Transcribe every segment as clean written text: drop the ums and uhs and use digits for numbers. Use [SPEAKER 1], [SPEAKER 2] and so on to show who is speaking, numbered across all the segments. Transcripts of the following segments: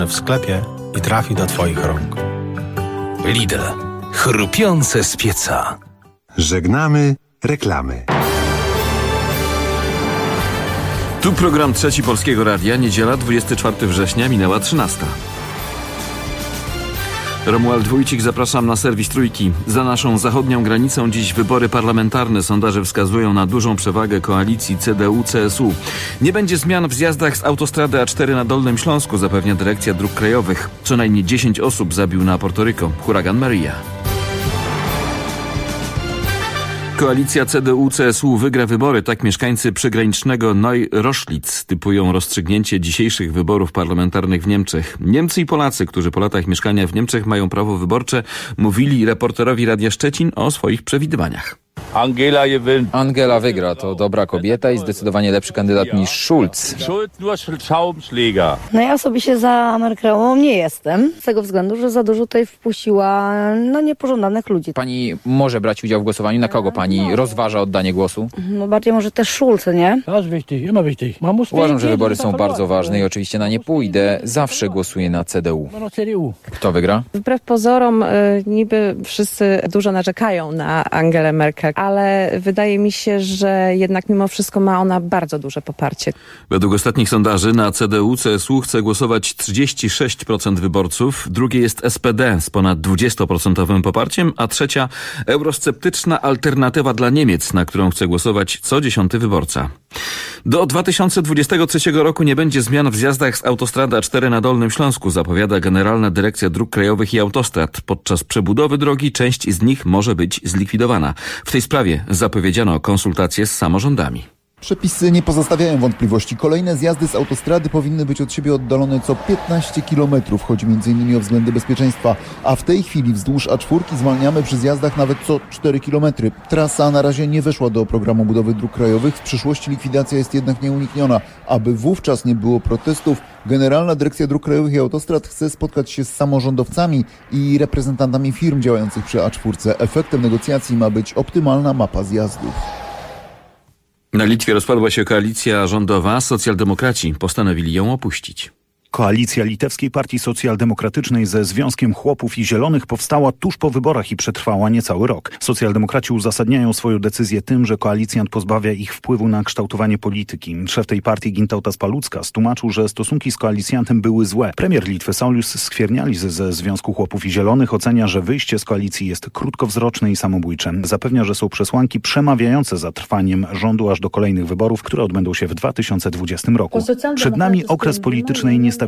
[SPEAKER 1] w sklepie i trafi do Twoich rąk.
[SPEAKER 2] Lidl. Chrupiące z pieca.
[SPEAKER 3] Żegnamy reklamy.
[SPEAKER 4] Tu program Trzeci Polskiego Radia. Niedziela, 24 września, minęła 13. Romuald Wójcik, zapraszam na serwis Trójki. Za naszą zachodnią granicą dziś wybory parlamentarne. Sondaże wskazują na dużą przewagę koalicji CDU-CSU. Nie będzie zmian w zjazdach z autostrady A4 na Dolnym Śląsku, zapewnia Dyrekcja Dróg Krajowych. Co najmniej 10 osób zabił na Portoryko huragan Maria. Koalicja CDU-CSU wygra wybory. Tak mieszkańcy przygranicznego Neu-Roschlitz typują rozstrzygnięcie dzisiejszych wyborów parlamentarnych w Niemczech. Niemcy i Polacy, którzy po latach mieszkania w Niemczech mają prawo wyborcze, mówili reporterowi Radia Szczecin o swoich przewidywaniach.
[SPEAKER 5] Angela wygra, to dobra kobieta i zdecydowanie lepszy kandydat niż Schulz.
[SPEAKER 6] No ja osobiście za Merkelową nie jestem, z tego względu, że za dużo tutaj wpuściła niepożądanych ludzi.
[SPEAKER 5] Pani może brać udział w głosowaniu, na kogo pani rozważa oddanie głosu?
[SPEAKER 6] No bardziej może też Schulz, nie?
[SPEAKER 5] Uważam, że wybory są bardzo ważne i oczywiście na nie pójdę. Zawsze głosuję na CDU. Kto wygra?
[SPEAKER 7] Wbrew pozorom niby wszyscy dużo narzekają na Angelę Merkel, ale wydaje mi się, że jednak mimo wszystko ma ona bardzo duże poparcie.
[SPEAKER 4] Według ostatnich sondaży na CDU-CSU chce głosować 36% wyborców, drugie jest SPD z ponad 20% poparciem, a trzecia eurosceptyczna Alternatywa dla Niemiec, na którą chce głosować co 10. wyborca. Do 2023 roku nie będzie zmian w zjazdach z autostrady A4 na Dolnym Śląsku, zapowiada Generalna Dyrekcja Dróg Krajowych i Autostrad. Podczas przebudowy drogi część z nich może być zlikwidowana. W tej sprawie zapowiedziano konsultacje z samorządami.
[SPEAKER 8] Przepisy nie pozostawiają wątpliwości. Kolejne zjazdy z autostrady powinny być od siebie oddalone co 15 km. Chodzi m.in. o względy bezpieczeństwa. A w tej chwili wzdłuż A4 zwalniamy przy zjazdach nawet co 4 km. Trasa na razie nie weszła do programu budowy dróg krajowych. W przyszłości likwidacja jest jednak nieunikniona. Aby wówczas nie było protestów, Generalna Dyrekcja Dróg Krajowych i Autostrad chce spotkać się z samorządowcami i reprezentantami firm działających przy A4. Efektem negocjacji ma być optymalna mapa zjazdów.
[SPEAKER 4] Na Litwie rozpadła się koalicja rządowa. Socjaldemokraci postanowili ją opuścić.
[SPEAKER 9] Koalicja Litewskiej Partii Socjaldemokratycznej ze Związkiem Chłopów i Zielonych powstała tuż po wyborach i przetrwała niecały rok. Socjaldemokraci uzasadniają swoją decyzję tym, że koalicjant pozbawia ich wpływu na kształtowanie polityki. Szef tej partii Gintautas Paluckas tłumaczył, że stosunki z koalicjantem były złe. Premier Litwy Saulius Skvernellis ze Związku Chłopów i Zielonych ocenia, że wyjście z koalicji jest krótkowzroczne i samobójcze. Zapewnia, że są przesłanki przemawiające za trwaniem rządu aż do kolejnych wyborów, które odbędą się w 2020 roku. Przed nami okres politycznej niestabilności.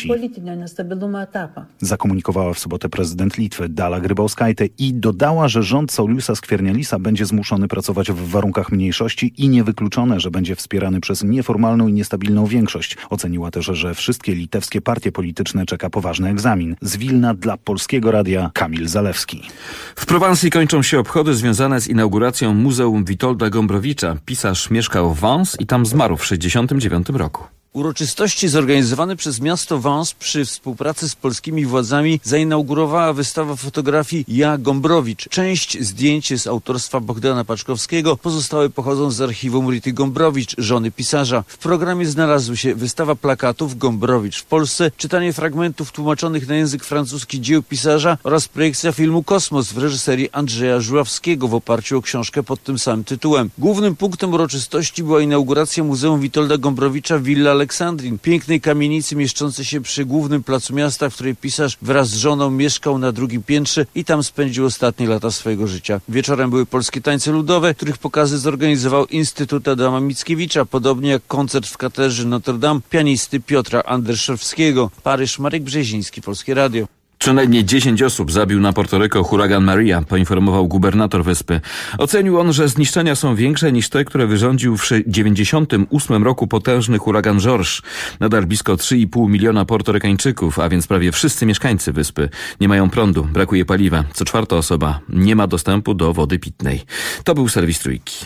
[SPEAKER 9] Zakomunikowała w sobotę prezydent Litwy Dalia Grybauskaitė i dodała, że rząd Sauliusa Skvernellisa będzie zmuszony pracować w warunkach mniejszości i niewykluczone, że będzie wspierany przez nieformalną i niestabilną większość. Oceniła też, że wszystkie litewskie partie polityczne czeka poważny egzamin. Z Wilna dla Polskiego Radia Kamil Zalewski.
[SPEAKER 4] W Prowansji kończą się obchody związane z inauguracją Muzeum Witolda Gombrowicza. Pisarz mieszkał w Vence i tam zmarł w 1969 roku.
[SPEAKER 10] Uroczystości zorganizowane przez miasto Vence przy współpracy z polskimi władzami zainaugurowała wystawa fotografii Ja Gombrowicz. Część zdjęć z autorstwa Bogdana Paczkowskiego, pozostałe pochodzą z archiwum Rity Gombrowicz, żony pisarza. W programie znalazł się wystawa plakatów Gombrowicz w Polsce, czytanie fragmentów tłumaczonych na język francuski dzieł pisarza oraz projekcja filmu Kosmos w reżyserii Andrzeja Żuławskiego w oparciu o książkę pod tym samym tytułem. Głównym punktem uroczystości była inauguracja Muzeum Witolda Gombrowicza Villa Aleksandrin, pięknej kamienicy mieszczącej się przy głównym placu miasta, w której pisarz wraz z żoną mieszkał na drugim piętrze i tam spędził ostatnie lata swojego życia. Wieczorem były polskie tańce ludowe, których pokazy zorganizował Instytut Adama Mickiewicza, podobnie jak koncert w katedrze Notre Dame pianisty Piotra Anderszewskiego. Paryż, Marek Brzeziński, Polskie Radio.
[SPEAKER 4] Co najmniej 10 osób zabił na Portoryko huragan Maria, poinformował gubernator wyspy. Ocenił on, że zniszczenia są większe niż te, które wyrządził w 1998 roku potężny huragan George. Nadal blisko 3,5 miliona portorykańczyków, a więc prawie wszyscy mieszkańcy wyspy nie mają prądu, brakuje paliwa. Co czwarta osoba nie ma dostępu do wody pitnej. To był serwis Trójki.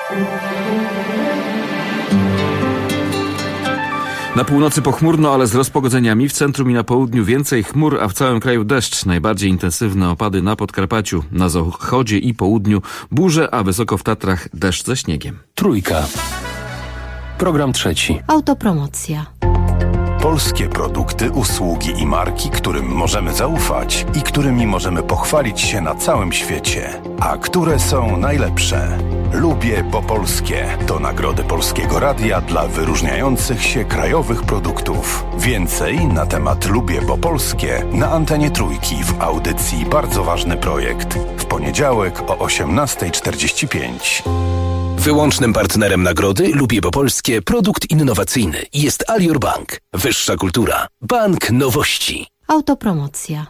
[SPEAKER 4] Na północy pochmurno, ale z rozpogodzeniami. W centrum i na południu więcej chmur, a w całym kraju deszcz. Najbardziej intensywne opady na Podkarpaciu. Na zachodzie i południu burze, a wysoko w Tatrach deszcz ze śniegiem.
[SPEAKER 2] Trójka. Program trzeci.
[SPEAKER 11] Autopromocja. polskie produkty, usługi i marki, którym możemy zaufać i którymi możemy pochwalić się na całym świecie. A które są najlepsze? Lubię po polskie. To nagrody Polskiego Radia dla wyróżniających się krajowych produktów. Więcej na temat Lubię po polskie na antenie Trójki w audycji Bardzo Ważny Projekt. W poniedziałek o 18:45.
[SPEAKER 2] Wyłącznym partnerem nagrody Lubię po polskie produkt innowacyjny jest Alior Bank. Wyższa kultura. Bank nowości.
[SPEAKER 12] Autopromocja.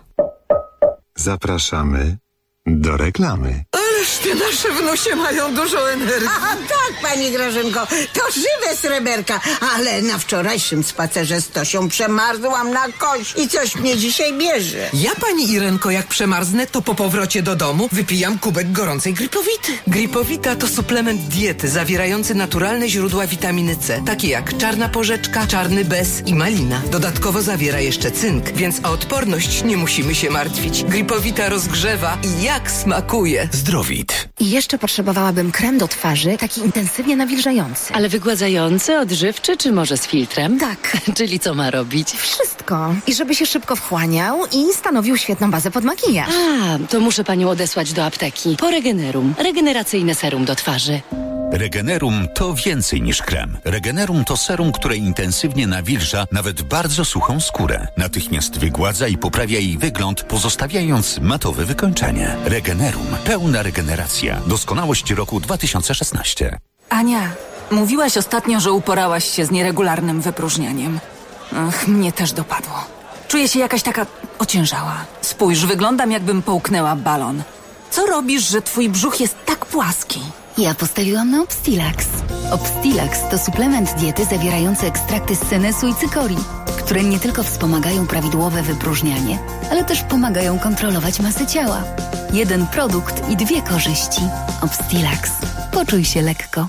[SPEAKER 3] Zapraszamy do reklamy.
[SPEAKER 13] Ależ te nasze wnusie mają dużo energii.
[SPEAKER 14] A tak, pani Grażynko, to żywe sreberka, ale na wczorajszym spacerze z Tosią przemarzłam na kość i coś mnie dzisiaj bierze.
[SPEAKER 13] Ja, pani Irenko, jak przemarznę, to po powrocie do domu wypijam kubek gorącej Gripowity. Gripowita to suplement diety zawierający naturalne źródła witaminy C, takie jak czarna porzeczka, czarny bez i malina. Dodatkowo zawiera jeszcze cynk, więc o odporność nie musimy się martwić. Gripowita rozgrzewa i jak smakuje.
[SPEAKER 2] Zdrowit.
[SPEAKER 15] I jeszcze potrzebowałabym krem do twarzy, taki intensywnie nawilżający.
[SPEAKER 12] Ale wygładzający, odżywczy czy może z filtrem?
[SPEAKER 15] Tak.
[SPEAKER 12] Czyli co ma robić?
[SPEAKER 15] Wszystko. I żeby się szybko wchłaniał i stanowił świetną bazę pod makijaż.
[SPEAKER 12] A, to muszę panią odesłać do apteki. Po Regenerum. Regeneracyjne serum do twarzy.
[SPEAKER 16] Regenerum to więcej niż krem. Regenerum to serum, które intensywnie nawilża nawet bardzo suchą skórę. Natychmiast wygładza i poprawia jej wygląd, pozostawiając matowe wykończenie. Regenerum. Pełna regeneracja. Doskonałość roku 2016.
[SPEAKER 17] Ania, mówiłaś ostatnio, że uporałaś się z nieregularnym wypróżnianiem. Ach, mnie też dopadło. Czuję się jakaś taka ociężała. Spójrz, wyglądam jakbym połknęła balon. Co robisz, że twój brzuch jest tak płaski?
[SPEAKER 15] Ja postawiłam na Obstilax. Obstilax to suplement diety zawierający ekstrakty z senesu i cykorii, które nie tylko wspomagają prawidłowe wypróżnianie, ale też pomagają kontrolować masę ciała. Jeden produkt i 2 korzyści. Obstilax. Poczuj się lekko.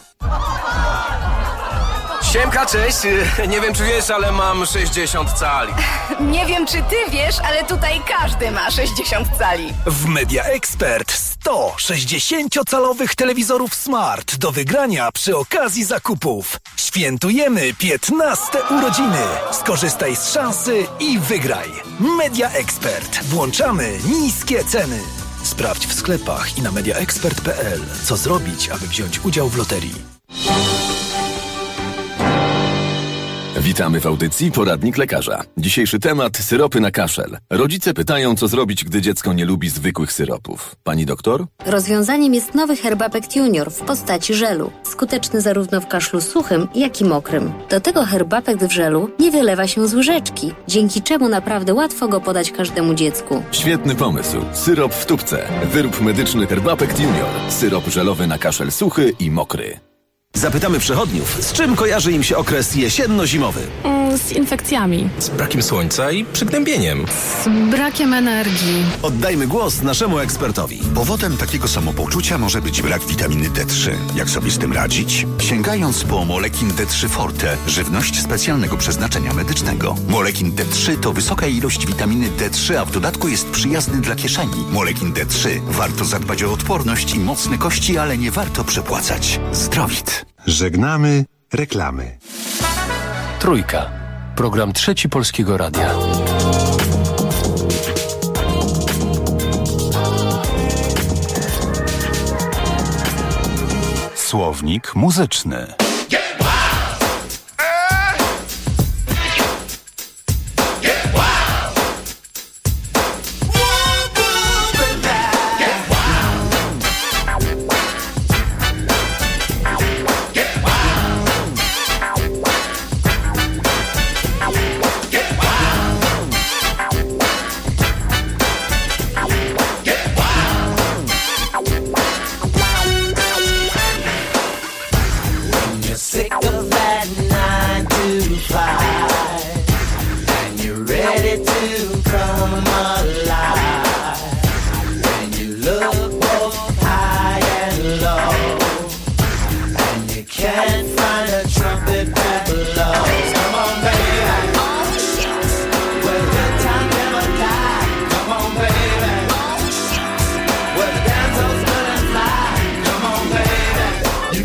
[SPEAKER 18] Siemka, cześć. Nie wiem, czy wiesz, ale mam 60 cali.
[SPEAKER 19] Nie wiem, czy ty wiesz, ale tutaj każdy ma 60 cali.
[SPEAKER 20] W Media Expert 100 60-calowych telewizorów smart do wygrania przy okazji zakupów. Świętujemy 15 urodziny. Skorzystaj z szansy i wygraj. Media Expert. Włączamy niskie ceny. Sprawdź w sklepach i na mediaexpert.pl, co zrobić, aby wziąć udział w loterii.
[SPEAKER 21] Witamy w audycji Poradnik Lekarza. Dzisiejszy temat: syropy na kaszel. Rodzice pytają, co zrobić, gdy dziecko nie lubi zwykłych syropów. Pani doktor?
[SPEAKER 22] Rozwiązaniem jest nowy Herbapect Junior w postaci żelu. Skuteczny zarówno w kaszlu suchym, jak i mokrym. Do tego Herbapect w żelu nie wylewa się z łyżeczki, dzięki czemu naprawdę łatwo go podać każdemu dziecku.
[SPEAKER 21] Świetny pomysł. Syrop w tubce. Wyrób medyczny Herbapect Junior. Syrop żelowy na kaszel suchy i mokry.
[SPEAKER 2] Zapytamy przechodniów, z czym kojarzy im się okres jesienno-zimowy?
[SPEAKER 23] Z infekcjami.
[SPEAKER 2] Z brakiem słońca i przygnębieniem.
[SPEAKER 23] Z brakiem energii.
[SPEAKER 2] Oddajmy głos naszemu ekspertowi.
[SPEAKER 16] Powodem takiego samopoczucia może być brak witaminy D3. Jak sobie z tym radzić? Sięgając po Molekin D3 Forte, żywność specjalnego przeznaczenia medycznego. Molekin D3 to wysoka ilość witaminy D3, a w dodatku jest przyjazny dla kieszeni. Molekin D3. Warto zadbać o odporność i mocne kości, ale nie warto przepłacać. Zdrowit.
[SPEAKER 3] Żegnamy reklamy.
[SPEAKER 2] Trójka. Program Trzeci Polskiego Radia.
[SPEAKER 11] Słownik muzyczny.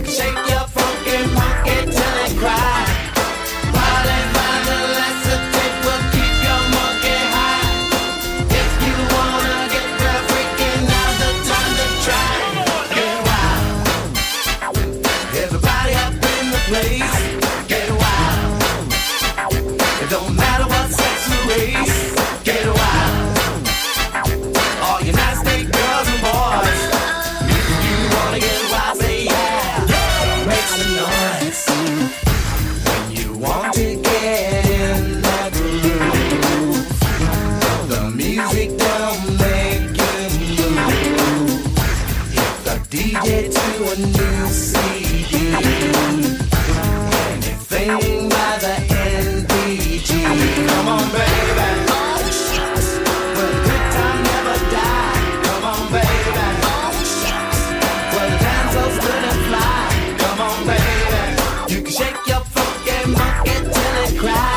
[SPEAKER 24] Shake your funky monkey till it cry. While they find a lesson.
[SPEAKER 1] a new CD. Anything by the NBG. Come on, baby. Well, the good time never die. Come on, baby. Well, the dance so good and fly. Come on, baby. You can shake your funky monkey till it cry.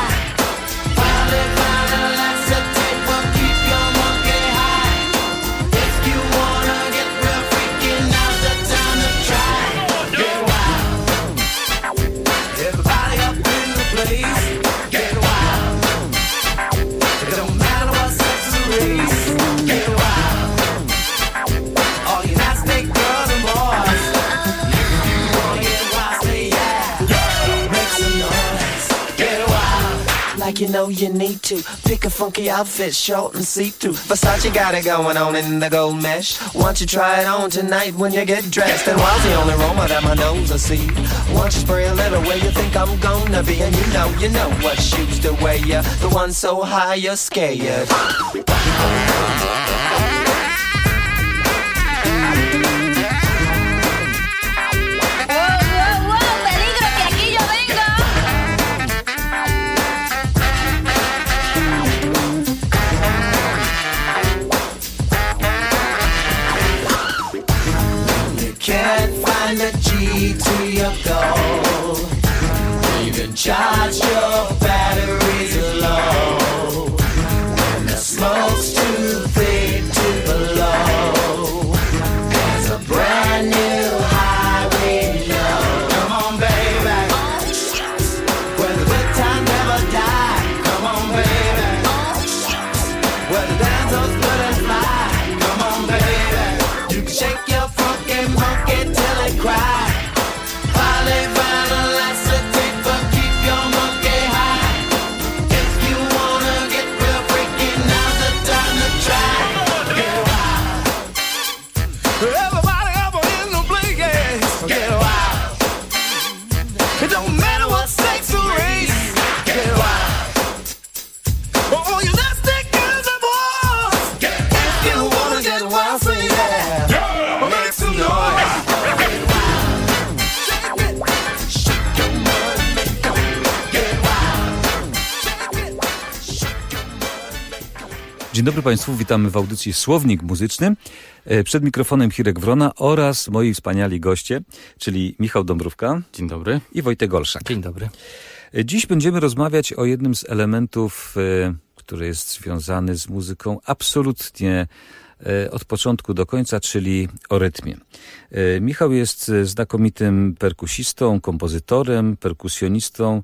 [SPEAKER 1] Like you know you need to pick a funky outfit, short and see-through. Versace got it going on in the gold mesh. Why don't you try it on tonight when you get dressed? And while the only aroma that my nose will see, why don't you spray a little where you think I'm gonna be? And you know what shoes to wear, ya, the one so high you're scared. Can't find a G to your goal. Even charge your batteries low. And the smoke's too thick to blow. There's a brand new highway low. Come on, baby. Where the good time never die. Come on, baby. Where the dance goes good and fly. Come on, baby. You can shake your monkey till it cry. Polyvinyl acetate, but keep your monkey high. If you wanna get real freaky, now's the time to try. Get wild. Everybody up in the place, get wild. It don't matter what sex or race. Get wild. Oh, you nasty girls and boys. If you wanna get wild, say yeah. Make some noise.
[SPEAKER 4] Dzień dobry Państwu, witamy w audycji Słownik Muzyczny. Przed mikrofonem Hirek Wrona oraz moi wspaniali goście, czyli Michał Dąbrówka. Dzień dobry. I Wojtek Olszak.
[SPEAKER 5] Dzień dobry.
[SPEAKER 4] Dziś będziemy rozmawiać o jednym z elementów, który jest związany z muzyką absolutnie od początku do końca, czyli o rytmie. Michał jest znakomitym perkusistą, kompozytorem, perkusjonistą.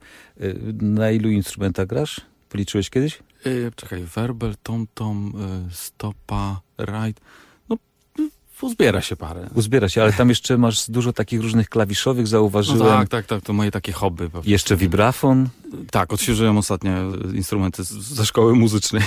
[SPEAKER 4] Na ilu instrumentach grasz? Policzyłeś kiedyś?
[SPEAKER 5] Czekaj, werbel, tom, stopa, right. No, uzbiera się parę.
[SPEAKER 4] Uzbiera się, ale tam jeszcze masz dużo takich różnych klawiszowych, zauważyłem.
[SPEAKER 5] No tak, to moje takie hobby.
[SPEAKER 4] Jeszcze wibrafon.
[SPEAKER 5] Tak, odświeżyłem ostatnio instrumenty ze szkoły muzycznej.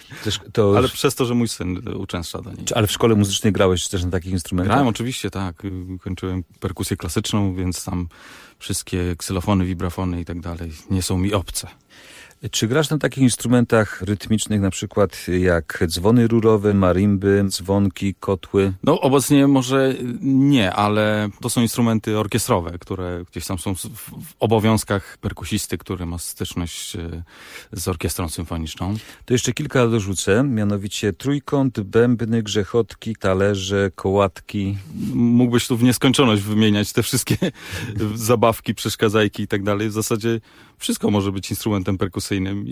[SPEAKER 5] Ale przez to, że mój syn uczęszcza do niej.
[SPEAKER 4] Ale w szkole muzycznej grałeś też na takich instrumentach?
[SPEAKER 5] Grałem oczywiście, tak. Kończyłem perkusję klasyczną, więc tam wszystkie ksylofony, wibrafony i tak dalej nie są mi obce.
[SPEAKER 4] Czy grasz na takich instrumentach rytmicznych, na przykład jak dzwony rurowe, marimby, dzwonki, kotły?
[SPEAKER 5] No obecnie może nie, ale to są instrumenty orkiestrowe, które gdzieś tam są w obowiązkach perkusisty, który ma styczność z orkiestrą symfoniczną.
[SPEAKER 4] To jeszcze kilka dorzucę, mianowicie trójkąt, bębny, grzechotki, talerze, kołatki.
[SPEAKER 5] Mógłbyś tu w nieskończoność wymieniać te wszystkie zabawki, przeszkadzajki i tak dalej. W zasadzie wszystko może być instrumentem perkusyjnym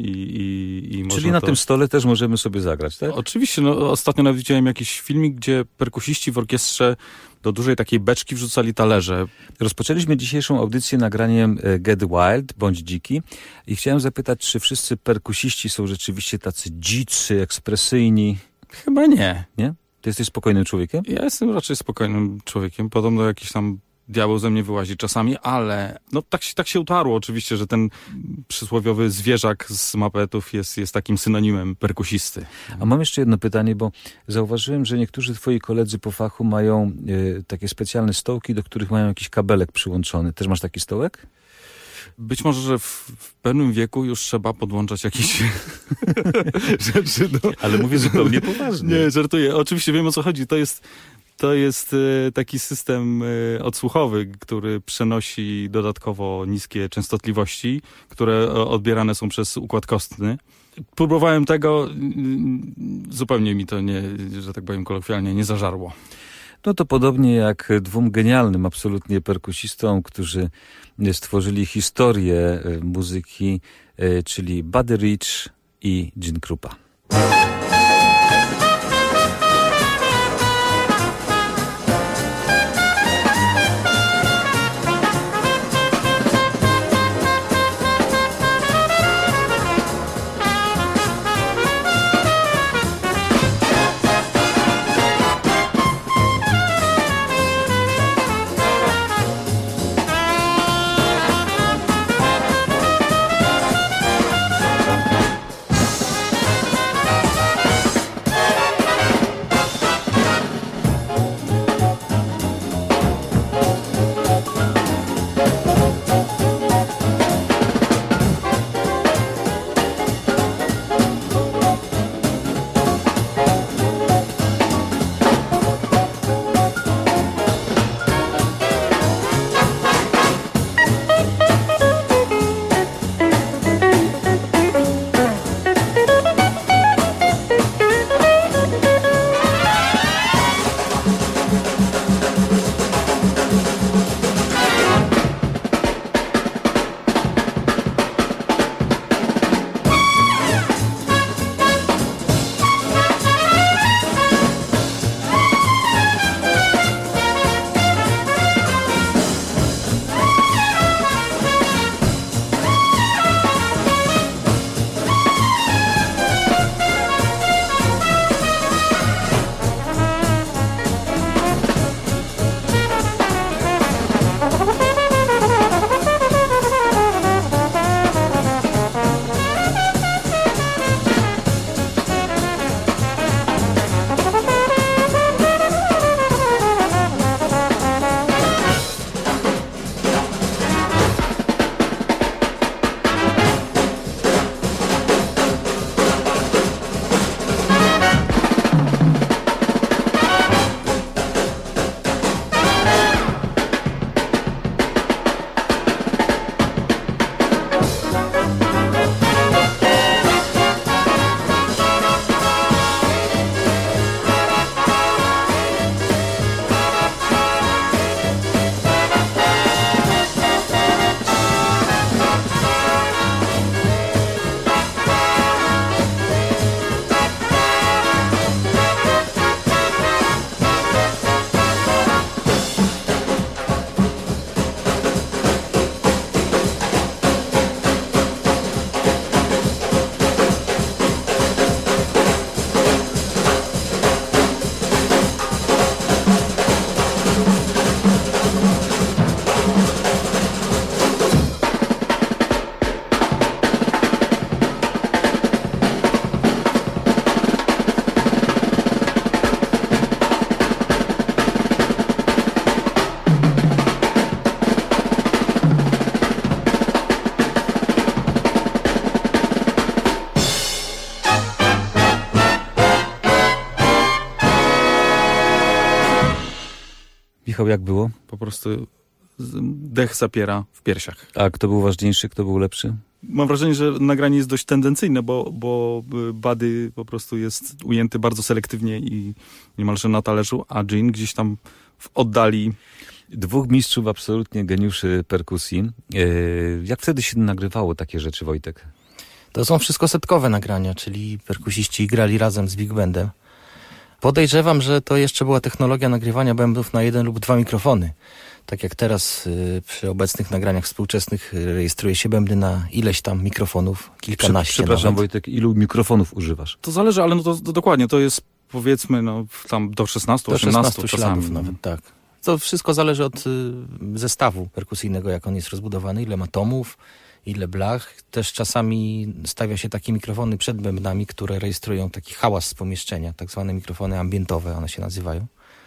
[SPEAKER 5] i
[SPEAKER 4] Czyli na tym stole też możemy sobie zagrać, tak?
[SPEAKER 5] Oczywiście, no ostatnio nawet widziałem jakiś filmik, gdzie perkusiści w orkiestrze do dużej takiej beczki wrzucali talerze.
[SPEAKER 4] Rozpoczęliśmy dzisiejszą audycję nagraniem Get Wild, bądź dziki, i chciałem zapytać, czy wszyscy perkusiści są rzeczywiście tacy dzicy, ekspresyjni?
[SPEAKER 5] Chyba nie.
[SPEAKER 4] Nie? Ty jesteś spokojnym człowiekiem?
[SPEAKER 5] Ja jestem raczej spokojnym człowiekiem. Podobno jakiś tam diabeł ze mnie wyłazi czasami, ale no tak się utarło oczywiście, że ten przysłowiowy zwierzak z Muppetów jest takim synonimem perkusisty.
[SPEAKER 4] A mam jeszcze jedno pytanie, bo zauważyłem, że niektórzy twoi koledzy po fachu mają takie specjalne stołki, do których mają jakiś kabelek przyłączony. Też masz taki stołek?
[SPEAKER 5] Być może, że w pewnym wieku już trzeba podłączać jakieś rzeczy.
[SPEAKER 4] Ale mówię zupełnie poważnie.
[SPEAKER 5] Nie, żartuję. Oczywiście wiem, o co chodzi. To To jest taki system odsłuchowy, który przenosi dodatkowo niskie częstotliwości, które odbierane są przez układ kostny. Próbowałem tego, zupełnie mi to nie, że tak powiem kolokwialnie, nie zażarło.
[SPEAKER 6] No to podobnie jak dwóm genialnym absolutnie perkusistom, którzy stworzyli historię muzyki, czyli Buddy Rich i Gene Krupa. Michał, jak było?
[SPEAKER 5] Po prostu dech zapiera w piersiach.
[SPEAKER 6] A kto był ważniejszy, kto był lepszy?
[SPEAKER 5] Mam wrażenie, że nagranie jest dość tendencyjne, bo Buddy po prostu jest ujęty bardzo selektywnie i niemalże na talerzu, a Gene gdzieś tam w oddali.
[SPEAKER 6] Dwóch mistrzów, absolutnie geniuszy perkusji. Jak wtedy się nagrywało takie rzeczy, Wojtek?
[SPEAKER 7] To są wszystko setkowe nagrania, czyli perkusiści grali razem z Big Bandem. Podejrzewam, że to jeszcze była technologia nagrywania bębnów na 1 lub 2 mikrofony. Tak jak teraz przy obecnych nagraniach współczesnych rejestruje się bębny na ileś tam mikrofonów, kilkanaście.
[SPEAKER 6] Przepraszam nawet. Wojtek, ilu mikrofonów używasz?
[SPEAKER 5] To zależy, ale no to dokładnie, to jest powiedzmy tam do 16, 18 czasami.
[SPEAKER 7] Nawet, tak. To wszystko zależy od zestawu perkusyjnego, jak on jest rozbudowany, ile ma tomów, ile blach. Też czasami stawia się takie mikrofony przed bębnami, które rejestrują taki hałas z pomieszczenia, tak zwane mikrofony ambientowe, one się nazywają.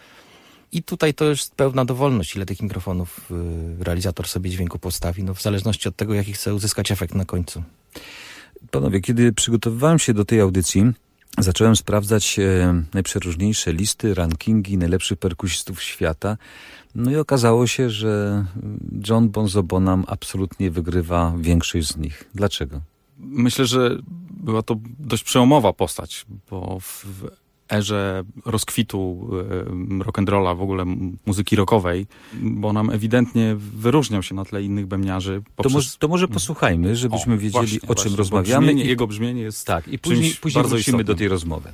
[SPEAKER 7] I tutaj to już pełna dowolność, ile tych mikrofonów realizator sobie dźwięku postawi, no w zależności od tego, jaki chce uzyskać efekt na końcu.
[SPEAKER 6] Panowie, kiedy przygotowywałem się do tej audycji, zacząłem sprawdzać najprzeróżniejsze listy, rankingi najlepszych perkusistów świata. No i okazało się, że John Bonzo Bonham absolutnie wygrywa większość z nich. Dlaczego?
[SPEAKER 5] Myślę, że była to dość przełomowa postać, bo w erze rozkwitu rock'n'rolla, w ogóle muzyki rockowej, Bonham ewidentnie wyróżniał się na tle innych bębniarzy.
[SPEAKER 6] To może posłuchajmy, żebyśmy wiedzieli, o czym rozmawiamy.
[SPEAKER 5] Jego brzmienie jest
[SPEAKER 6] tak, i później wrócimy
[SPEAKER 5] istotnym
[SPEAKER 6] do tej rozmowy.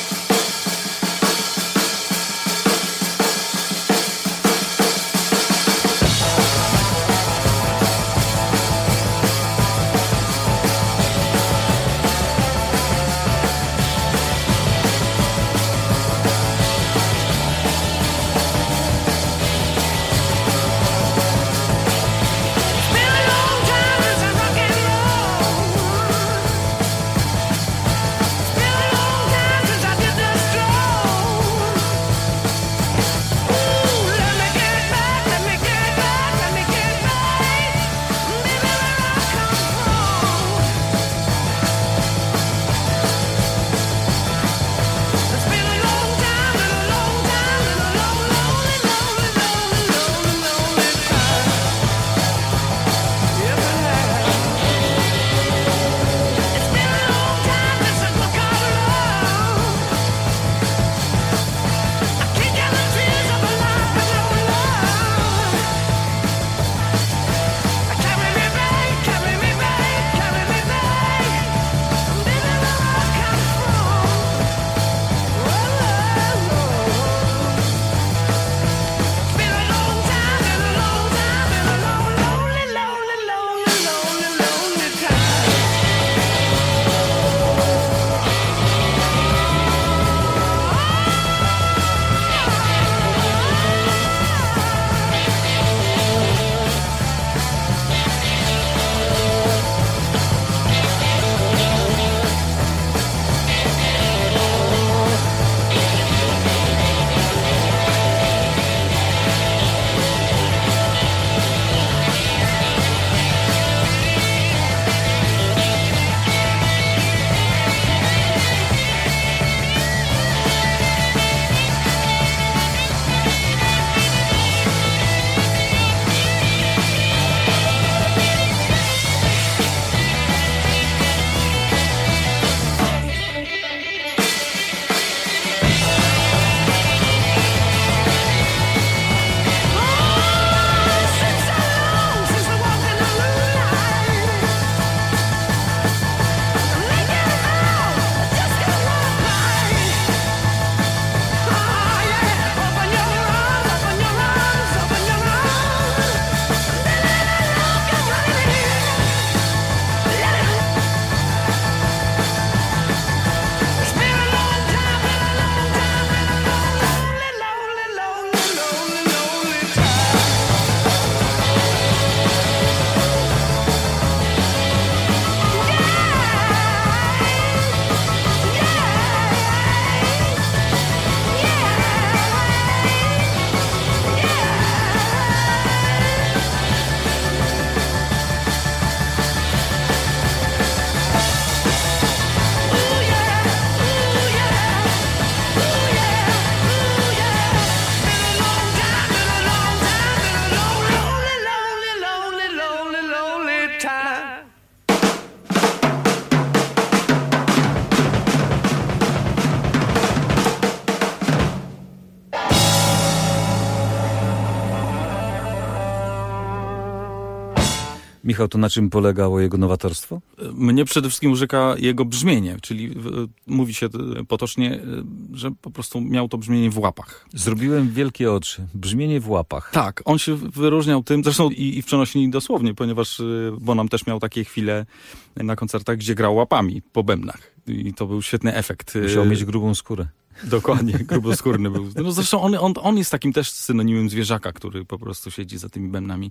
[SPEAKER 6] Michał, to na czym polegało jego nowatorstwo?
[SPEAKER 5] Mnie przede wszystkim urzeka jego brzmienie, czyli mówi się potocznie, że po prostu miał to brzmienie w łapach.
[SPEAKER 6] Zrobiłem wielkie oczy. Brzmienie w łapach.
[SPEAKER 5] Tak, on się wyróżniał tym, zresztą i w przenośni dosłownie, ponieważ Bonham też miał takie chwile na koncertach, gdzie grał łapami po bębnach. I to był świetny efekt.
[SPEAKER 6] Musiał mieć grubą skórę.
[SPEAKER 5] Dokładnie, gruboskórny był. No zresztą on jest takim też synonimem zwierzaka, który po prostu siedzi za tymi bębnami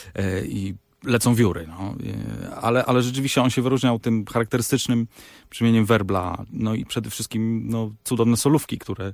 [SPEAKER 5] i lecą wióry. No. Ale rzeczywiście on się wyróżniał tym charakterystycznym brzmieniem werbla, no i przede wszystkim cudowne solówki, które...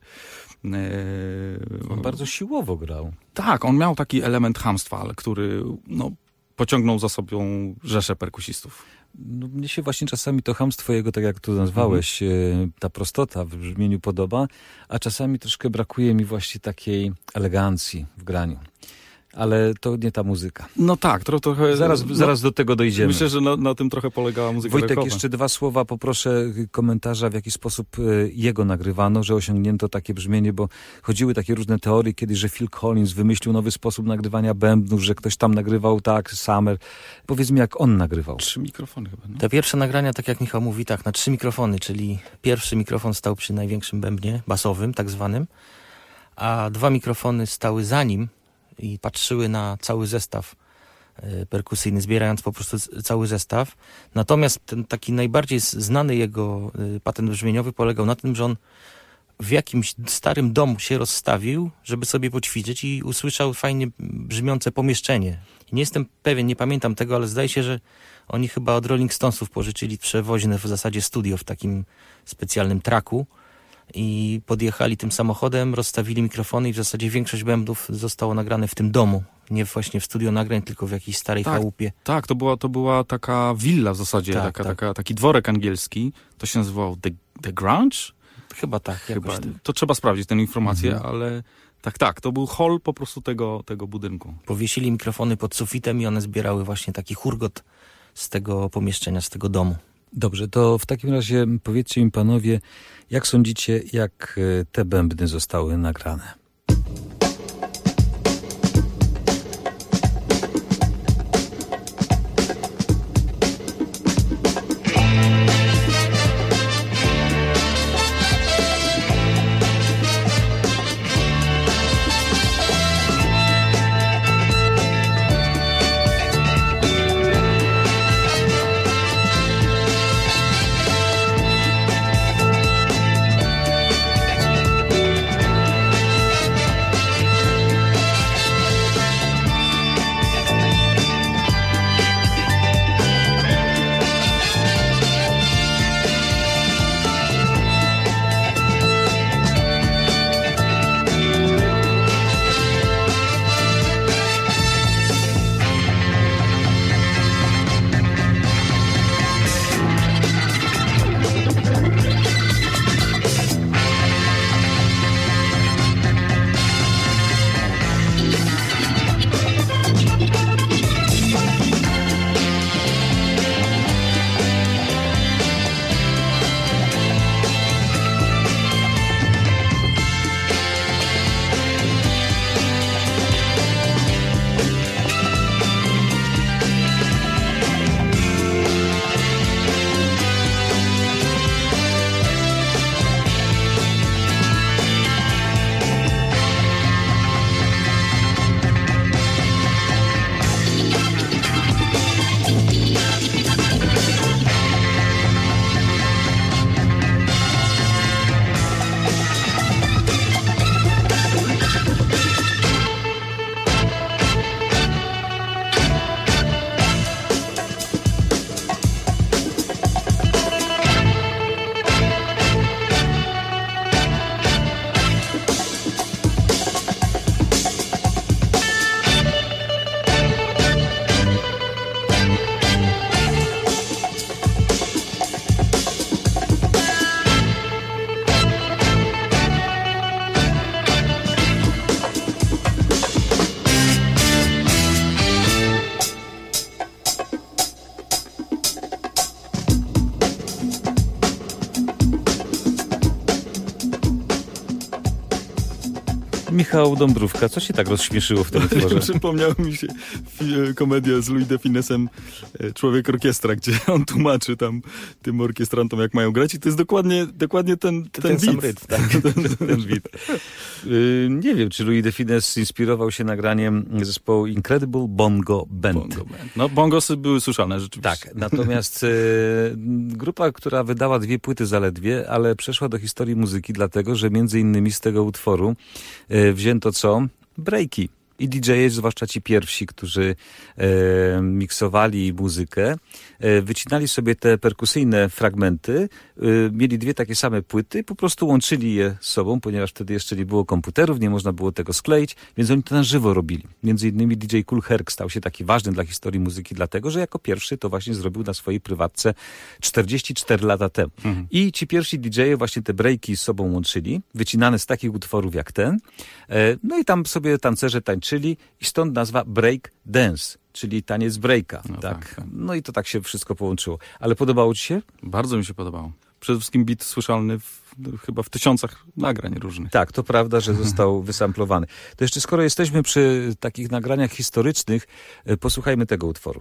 [SPEAKER 6] On bardzo siłowo grał.
[SPEAKER 5] Tak, on miał taki element chamstwa, ale który pociągnął za sobą rzeszę perkusistów.
[SPEAKER 6] No, mnie się właśnie czasami to chamstwo jego, tak jak tu nazwałeś, ta prostota w brzmieniu podoba, a czasami troszkę brakuje mi właśnie takiej elegancji w graniu. Ale to nie ta muzyka.
[SPEAKER 5] No tak, trochę...
[SPEAKER 6] Zaraz do tego dojdziemy.
[SPEAKER 5] Myślę, że na tym trochę polegała muzyka
[SPEAKER 6] Wojtek,
[SPEAKER 5] rockowa.
[SPEAKER 6] jeszcze 2 słowa poproszę komentarza, w jaki sposób jego nagrywano, że osiągnięto takie brzmienie, bo chodziły takie różne teorie kiedyś, że Phil Collins wymyślił nowy sposób nagrywania bębnów, że ktoś tam nagrywał tak, Summer. Powiedz mi, jak on nagrywał.
[SPEAKER 5] 3 mikrofony chyba. No?
[SPEAKER 7] Te pierwsze nagrania, tak jak Michał mówi, tak, na 3 mikrofony, czyli pierwszy mikrofon stał przy największym bębnie, basowym tak zwanym, a 2 mikrofony stały za nim i patrzyły na cały zestaw perkusyjny, zbierając po prostu cały zestaw. Natomiast ten taki najbardziej znany jego patent brzmieniowy polegał na tym, że on w jakimś starym domu się rozstawił, żeby sobie poćwiczyć i usłyszał fajnie brzmiące pomieszczenie. Nie jestem pewien, nie pamiętam tego, ale zdaje się, że oni chyba od Rolling Stonesów pożyczyli przewoźne w zasadzie studio w takim specjalnym traku i podjechali tym samochodem, rozstawili mikrofony i w zasadzie większość bębnów zostało nagrane w tym domu. Nie właśnie w studio nagrań, tylko w jakiejś starej chałupie.
[SPEAKER 5] Tak, to była taka willa w zasadzie, taki dworek angielski. To się nazywało The Grange?
[SPEAKER 7] Chyba tak.
[SPEAKER 5] Chyba. To trzeba sprawdzić tę informację, ale tak, to był hall po prostu tego budynku.
[SPEAKER 7] Powiesili mikrofony pod sufitem i one zbierały właśnie taki hurgot z tego pomieszczenia, z tego domu.
[SPEAKER 6] Dobrze, to w takim razie powiedzcie mi panowie, jak sądzicie, jak te bębny zostały nagrane? Michał Dąbrówka, co się tak rozśmieszyło w tym utworze?
[SPEAKER 5] Przypomniała mi się komedia z Louis de Finesem Człowiek Orkiestra, gdzie on tłumaczy tam tym orkiestrantom, jak mają grać i to jest dokładnie ten
[SPEAKER 7] sam rytm, tak?
[SPEAKER 6] ten beat. Nie wiem, czy Louis de Fines inspirował się nagraniem zespołu Incredible Bongo Band.
[SPEAKER 5] No, bongosy były słyszane rzeczywiście.
[SPEAKER 6] Tak, natomiast grupa, która wydała 2 płyty zaledwie, ale przeszła do historii muzyki, dlatego, że między innymi z tego utworu wzięto co? Breaki. I DJ-e, zwłaszcza ci pierwsi, którzy miksowali muzykę, wycinali sobie te perkusyjne fragmenty, mieli 2 takie same płyty, po prostu łączyli je z sobą, ponieważ wtedy jeszcze nie było komputerów, nie można było tego skleić, więc oni to na żywo robili. Między innymi DJ Kool Herc stał się taki ważny dla historii muzyki, dlatego, że jako pierwszy to właśnie zrobił na swojej prywatce 44 lata temu. I ci pierwsi DJ-e właśnie te breaki z sobą łączyli, wycinane z takich utworów jak ten, no i tam sobie tancerze tańczyli i stąd nazwa break dance, czyli taniec breaka.
[SPEAKER 5] No, tak.
[SPEAKER 6] No i to tak się wszystko połączyło. Ale podobało ci się?
[SPEAKER 5] Bardzo mi się podobało. Przede wszystkim beat słyszalny chyba w tysiącach nagrań różnych.
[SPEAKER 6] Tak, to prawda, że został wysamplowany. To jeszcze skoro jesteśmy przy takich nagraniach historycznych, posłuchajmy tego utworu.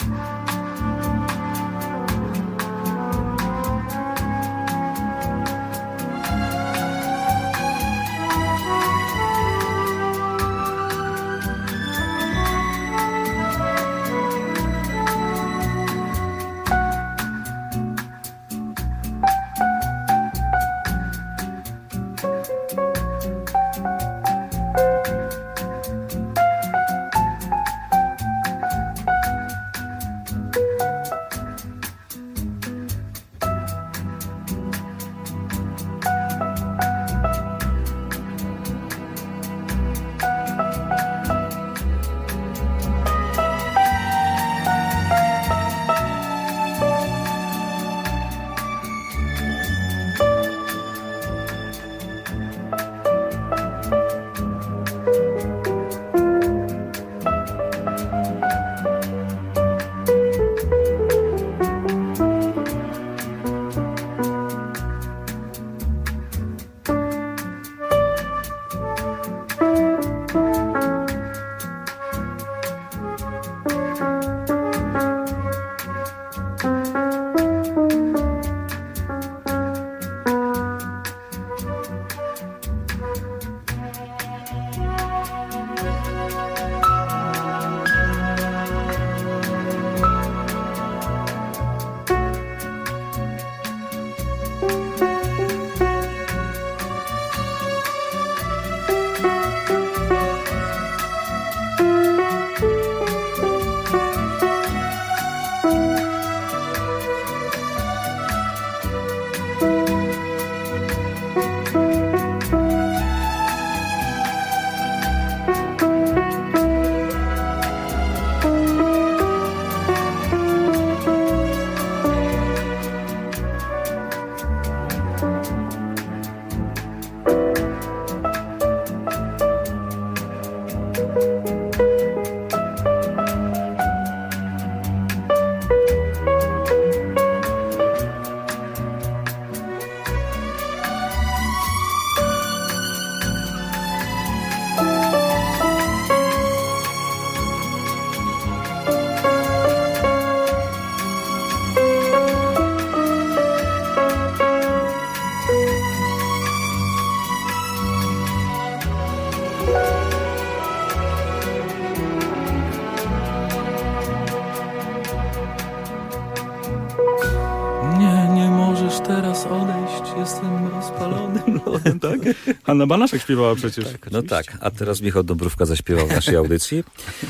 [SPEAKER 5] teraz odejść, jestem rozpalonym lodem, tak? Hanna Banaszek śpiewała przecież.
[SPEAKER 6] Tak, no tak, a teraz Michał Dąbrówka zaśpiewał w naszej audycji.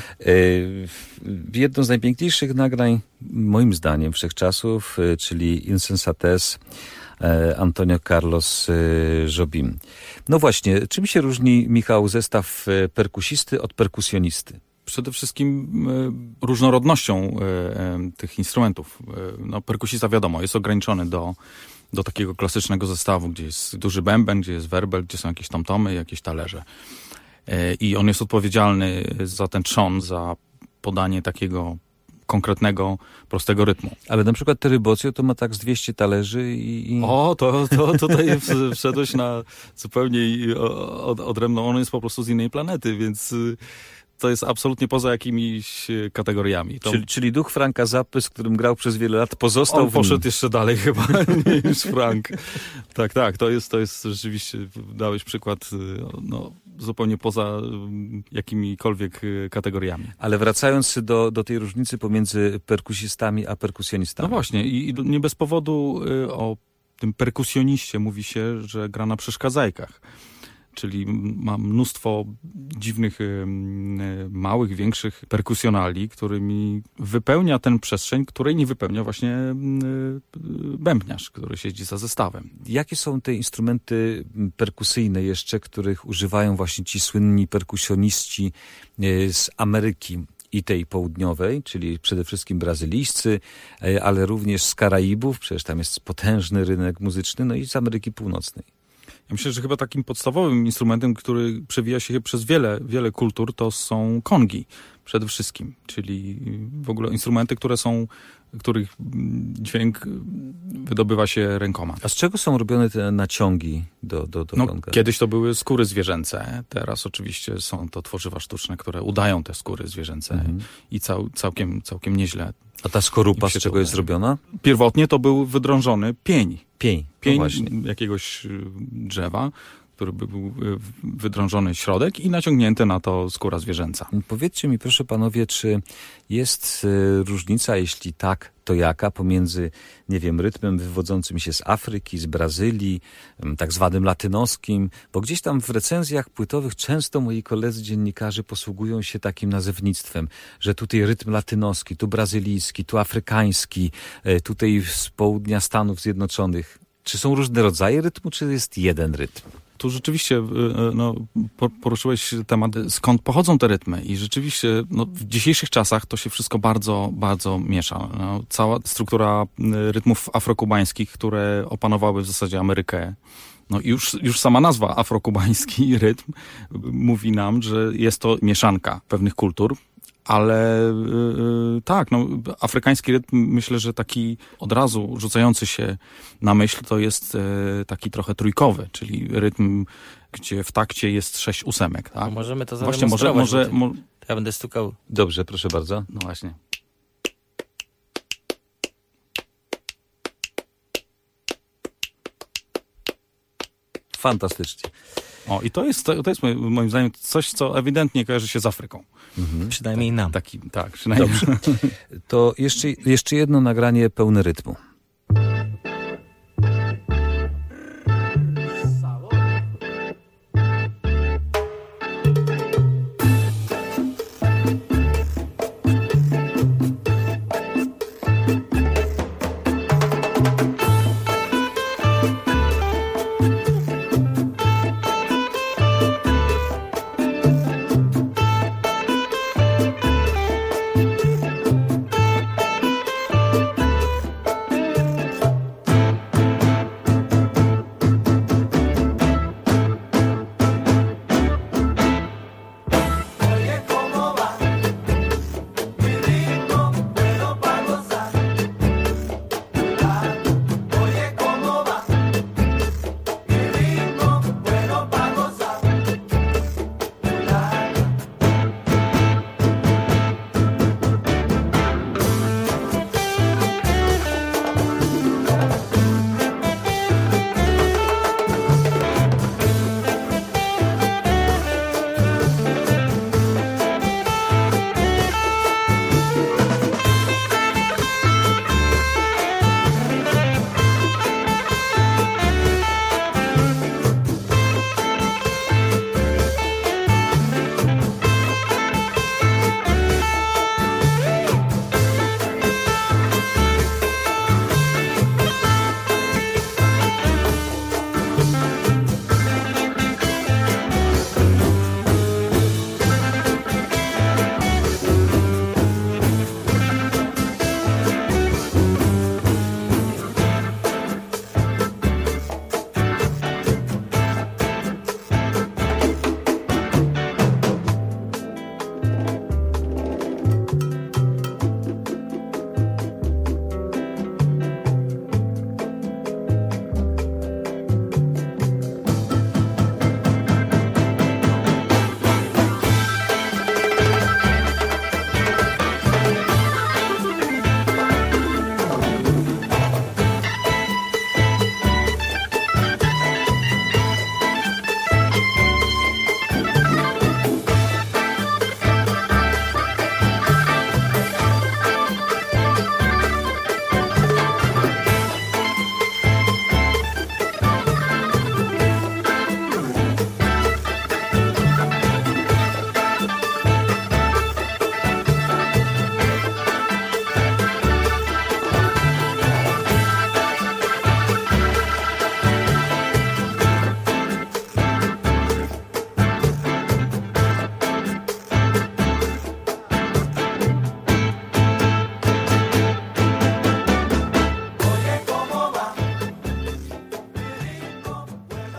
[SPEAKER 6] Jedno z najpiękniejszych nagrań, moim zdaniem, wszechczasów, czyli Insensates Antonio Carlos Jobim. No właśnie, czym się różni, Michał, zestaw perkusisty od perkusjonisty?
[SPEAKER 5] Przede wszystkim różnorodnością tych instrumentów. No, perkusista, wiadomo, jest ograniczony do takiego klasycznego zestawu, gdzie jest duży bęben, gdzie jest werbel, gdzie są jakieś tomtomy, jakieś talerze. I on jest odpowiedzialny za ten trzon, za podanie takiego konkretnego, prostego rytmu.
[SPEAKER 6] Ale na przykład Terybocjo to ma tak z 200 talerzy i...
[SPEAKER 5] O, to tutaj wszedłeś na zupełnie odrębną, on jest po prostu z innej planety, więc to jest absolutnie poza jakimiś kategoriami.
[SPEAKER 6] Czyli duch Franka Zappy, z którym grał przez wiele lat, pozostał.
[SPEAKER 5] On poszedł jeszcze dalej chyba niż Frank. Tak, to jest rzeczywiście, dałeś przykład, no, zupełnie poza jakimikolwiek kategoriami.
[SPEAKER 6] Ale wracając do tej różnicy pomiędzy perkusistami a perkusjonistami.
[SPEAKER 5] No właśnie, i nie bez powodu o tym perkusjoniście mówi się, że gra na przeszkadzajkach. czyli ma mnóstwo dziwnych, małych, większych perkusjonali, którymi wypełnia tę przestrzeń, której nie wypełnia właśnie bębniarz, który siedzi za zestawem.
[SPEAKER 6] Jakie są te instrumenty perkusyjne jeszcze, których używają właśnie ci słynni perkusjoniści z Ameryki i tej południowej, czyli przede wszystkim brazylijscy, ale również z Karaibów, przecież tam jest potężny rynek muzyczny, no i z Ameryki Północnej.
[SPEAKER 5] Ja myślę, że chyba takim podstawowym instrumentem, który przewija się przez wiele kultur, to są kongi przede wszystkim, czyli w ogóle instrumenty, których dźwięk wydobywa się rękoma.
[SPEAKER 6] A z czego są robione te naciągi do konga?
[SPEAKER 5] Kiedyś to były skóry zwierzęce, teraz oczywiście są to tworzywa sztuczne, które udają te skóry zwierzęce i całkiem nieźle.
[SPEAKER 6] A ta skorupa z czego jest zrobiona?
[SPEAKER 5] Pierwotnie to był wydrążony pień.
[SPEAKER 6] Pień
[SPEAKER 5] jakiegoś drzewa, który był wydrążony środek i naciągnięty na to skóra zwierzęca.
[SPEAKER 6] Powiedzcie mi proszę panowie, czy jest różnica, jeśli tak, to jaka, pomiędzy, nie wiem, rytmem wywodzącym się z Afryki, z Brazylii, tak zwanym latynoskim, bo gdzieś tam w recenzjach płytowych często moi koledzy dziennikarze posługują się takim nazewnictwem, że tutaj rytm latynoski, tu brazylijski, tu afrykański, tutaj z południa Stanów Zjednoczonych. Czy są różne rodzaje rytmu, czy jest jeden rytm?
[SPEAKER 5] Tu rzeczywiście poruszyłeś temat, skąd pochodzą te rytmy i rzeczywiście w dzisiejszych czasach to się wszystko bardzo, bardzo miesza. Cała struktura rytmów afrokubańskich, które opanowały w zasadzie Amerykę. Już sama nazwa afrokubański rytm mówi nam, że jest to mieszanka pewnych kultur. Ale tak, afrykański rytm, myślę, że taki od razu rzucający się na myśl, to jest taki trochę trójkowy, czyli rytm, gdzie w takcie jest 6 ósemek. Tak?
[SPEAKER 7] No możemy to zademonstrować. Może ja będę stukał.
[SPEAKER 6] Dobrze, proszę bardzo.
[SPEAKER 5] No właśnie.
[SPEAKER 6] Fantastycznie.
[SPEAKER 5] I to jest moim zdaniem coś, co ewidentnie kojarzy się z Afryką.
[SPEAKER 7] Przynajmniej nam.
[SPEAKER 5] Przynajmniej.
[SPEAKER 6] Dobrze. To jeszcze jedno nagranie pełne rytmu.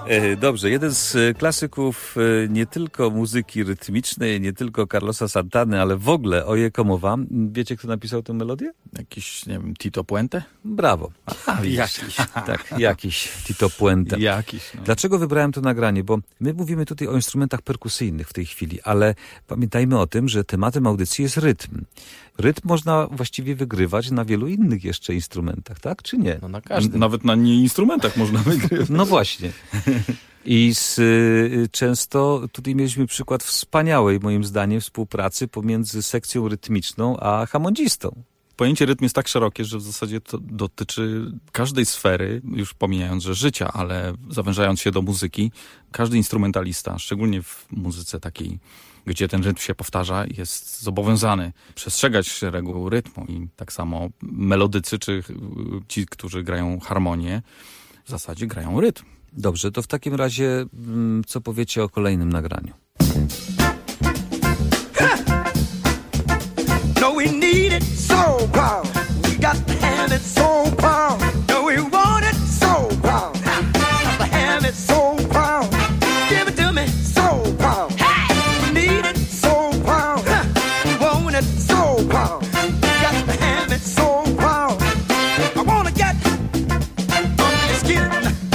[SPEAKER 6] Dobrze, jeden z klasyków nie tylko muzyki rytmicznej, nie tylko Carlosa Santany, ale w ogóle Oye Como Va. Wiecie, kto napisał tę melodię?
[SPEAKER 5] Jakiś, nie wiem, Tito Puente?
[SPEAKER 6] Brawo.
[SPEAKER 5] Jakiś.
[SPEAKER 6] Tak, jakiś Tito Puente.
[SPEAKER 5] Jakiś. No.
[SPEAKER 6] Dlaczego wybrałem to nagranie? Bo my mówimy tutaj o instrumentach perkusyjnych w tej chwili, ale pamiętajmy o tym, że tematem audycji jest rytm. Rytm można właściwie wygrywać na wielu innych jeszcze instrumentach, tak? Czy nie?
[SPEAKER 7] No na każdym.
[SPEAKER 5] Nawet na nieinstrumentach można wygrywać.
[SPEAKER 6] No właśnie. I często tutaj mieliśmy przykład wspaniałej, moim zdaniem, współpracy pomiędzy sekcją rytmiczną a hamondzistą.
[SPEAKER 5] Pojęcie rytm jest tak szerokie, że w zasadzie to dotyczy każdej sfery, już pomijając, że życia, ale zawężając się do muzyki, każdy instrumentalista, szczególnie w muzyce takiej, gdzie ten rytm się powtarza, jest zobowiązany przestrzegać reguł rytmu. I tak samo melodycy, czy ci, którzy grają harmonię, w zasadzie grają rytm.
[SPEAKER 6] Dobrze, to w takim razie co powiecie o kolejnym nagraniu?
[SPEAKER 1] No, we need it so proud. We got to have it so proud. No, we want it so proud. Got to have it so proud. Give it to me so proud. Hey! We need it so proud. We want it so proud. Got to have it so proud. I wanna get under your skin.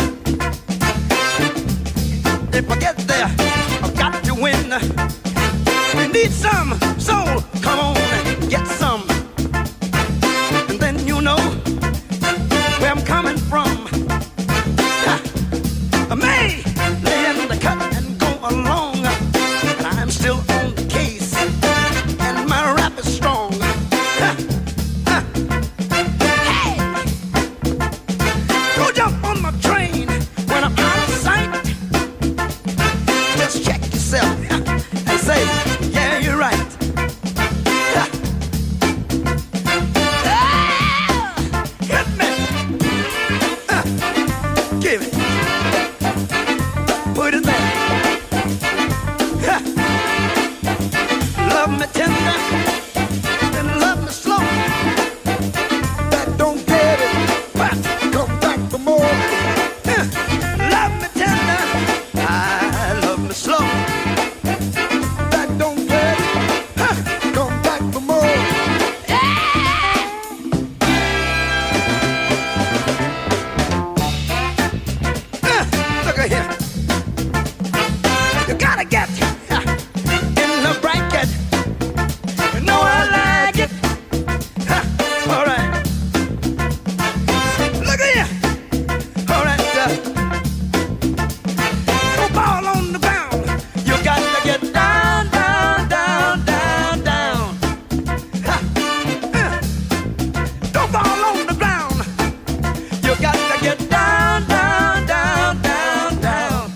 [SPEAKER 1] If I get there, I've got to win. We need some soul. Come on. Get some, and then you know where I'm coming from. I may lay in the cut and go along, but I'm still on the case, and my rap is strong. Hey, go jump on my train when I'm out of sight. Just check yourself and say, yeah, you're right. Give it. Put it there. Ha. Love me tender and love me slow. That don't get it. Come back for more. Love me tender. I love me slow. That don't get it. Come back for more. Look at here. You gotta get in the blanket. You know I like it. All right. Look at here. All right. Go ball on the ground. You got to get down, down, down, down, down. Don't fall on the ground. You got to get down, down, down, down, down.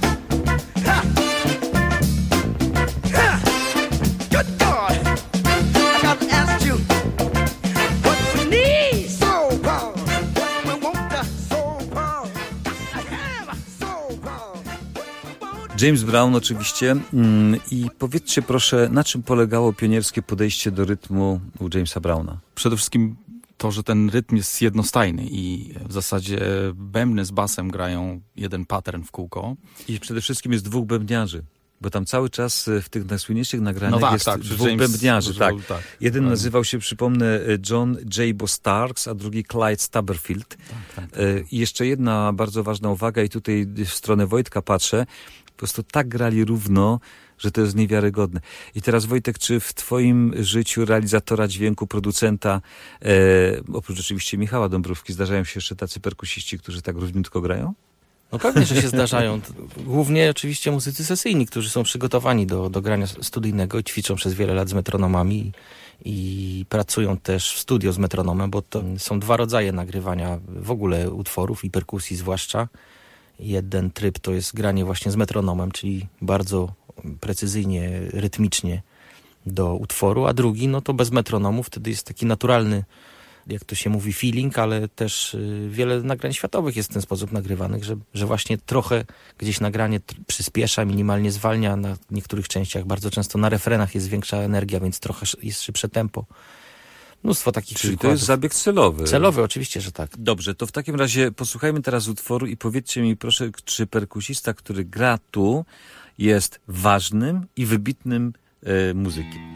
[SPEAKER 1] Good God, I got to ask you what we need so proud, what we want so proud, I have so proud.
[SPEAKER 6] James Brown oczywiście. I powiedzcie proszę, na czym polegało pionierskie podejście do rytmu u Jamesa Browna?
[SPEAKER 5] Przede wszystkim to, że ten rytm jest jednostajny i w zasadzie bębny z basem grają jeden pattern w kółko.
[SPEAKER 6] I przede wszystkim jest dwóch bębniarzy. Bo tam cały czas w tych najsłynniejszych nagraniach jest dwóch bębniarzy. Tak. Jeden nazywał się, przypomnę, John J. Starks, a drugi Clyde Stubberfield. I jeszcze jedna bardzo ważna uwaga, i tutaj w stronę Wojtka patrzę, po prostu tak grali równo, że to jest niewiarygodne. I teraz, Wojtek, czy w twoim życiu realizatora dźwięku, producenta, oprócz oczywiście Michała Dąbrówki, zdarzają się jeszcze tacy perkusiści, którzy tak równiutko grają?
[SPEAKER 7] No pewnie, że się zdarzają. Głównie oczywiście muzycy sesyjni, którzy są przygotowani do grania studyjnego i ćwiczą przez wiele lat z metronomami i pracują też w studio z metronomem, bo to są dwa rodzaje nagrywania w ogóle utworów i perkusji zwłaszcza. Jeden tryb to jest granie właśnie z metronomem, czyli bardzo precyzyjnie, rytmicznie do utworu, a drugi no to bez metronomu, wtedy jest taki naturalny, jak to się mówi, feeling, ale też wiele nagrań światowych jest w ten sposób nagrywanych, że właśnie trochę gdzieś nagranie przyspiesza, minimalnie zwalnia na niektórych częściach. Bardzo często na refrenach jest większa energia, więc trochę jest szybsze tempo. Mnóstwo takich
[SPEAKER 6] Czyli
[SPEAKER 7] przykładów.
[SPEAKER 6] to jest zabieg celowy.
[SPEAKER 7] Celowy, oczywiście, że tak.
[SPEAKER 6] Dobrze, to w takim razie posłuchajmy teraz utworu i powiedzcie mi proszę, czy perkusista, który gra tu, jest ważnym i wybitnym muzykiem.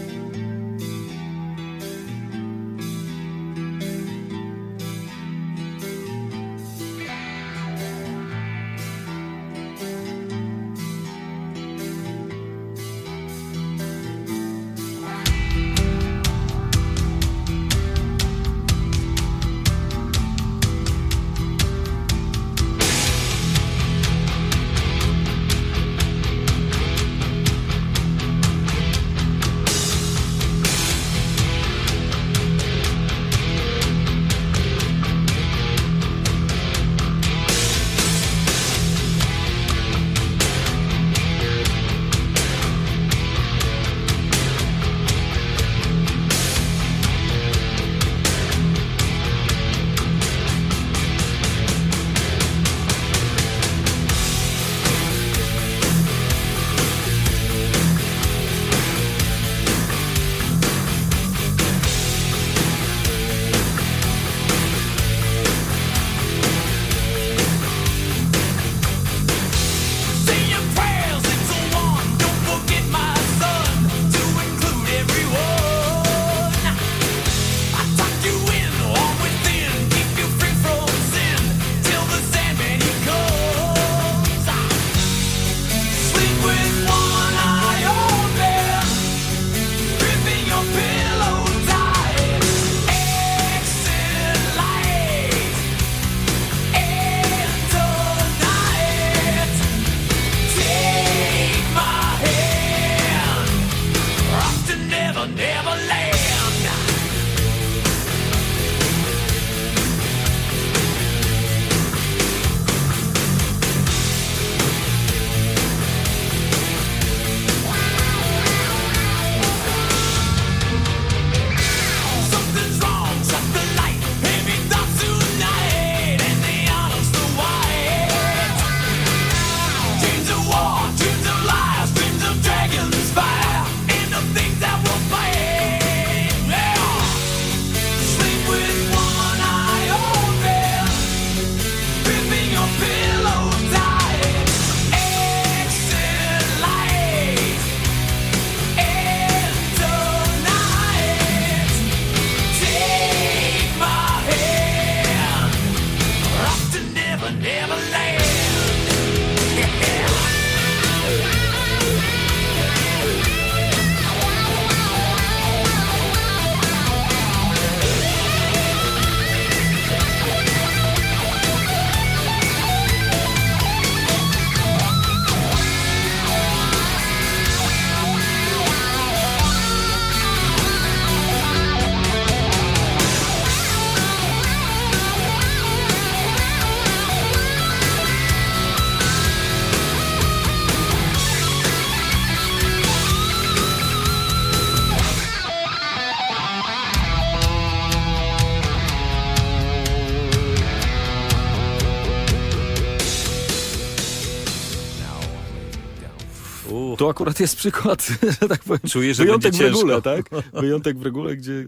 [SPEAKER 5] To akurat jest przykład, że tak powiem,
[SPEAKER 6] czuję, że
[SPEAKER 5] wyjątek w
[SPEAKER 6] będzie
[SPEAKER 5] regule,
[SPEAKER 6] ciężko.
[SPEAKER 5] tak? Wyjątek w regule, gdzie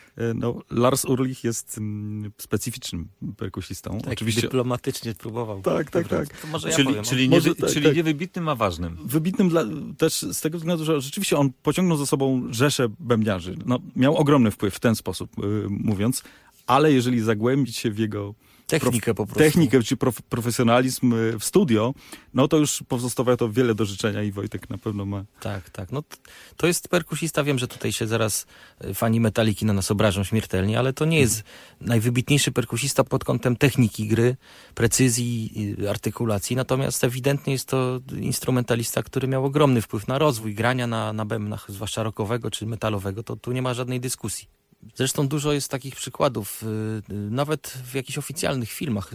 [SPEAKER 5] Lars Ulrich jest specyficznym perkusistą.
[SPEAKER 7] Tak,
[SPEAKER 5] oczywiście
[SPEAKER 7] dyplomatycznie próbował.
[SPEAKER 5] Tak.
[SPEAKER 7] To może
[SPEAKER 6] Czyli,
[SPEAKER 7] ja powiem.
[SPEAKER 6] czyli,
[SPEAKER 5] Może
[SPEAKER 6] czyli nie wybitnym, a ważnym.
[SPEAKER 5] Wybitnym też z tego względu, że rzeczywiście on pociągnął za sobą rzeszę bębniarzy. No, miał ogromny wpływ w ten sposób, mówiąc, ale jeżeli zagłębić się w jego
[SPEAKER 7] technikę po prostu.
[SPEAKER 5] Technikę, czy profesjonalizm w studio, no to już pozostawia to wiele do życzenia i Wojtek na pewno ma.
[SPEAKER 7] Tak. No to jest perkusista, wiem, że tutaj się zaraz fani Metaliki na nas obrażą śmiertelnie, ale to nie jest najwybitniejszy perkusista pod kątem techniki gry, precyzji, artykulacji, natomiast ewidentnie jest to instrumentalista, który miał ogromny wpływ na rozwój grania na bębnach, zwłaszcza rockowego czy metalowego, to tu nie ma żadnej dyskusji. Zresztą dużo jest takich przykładów, nawet w jakichś oficjalnych filmach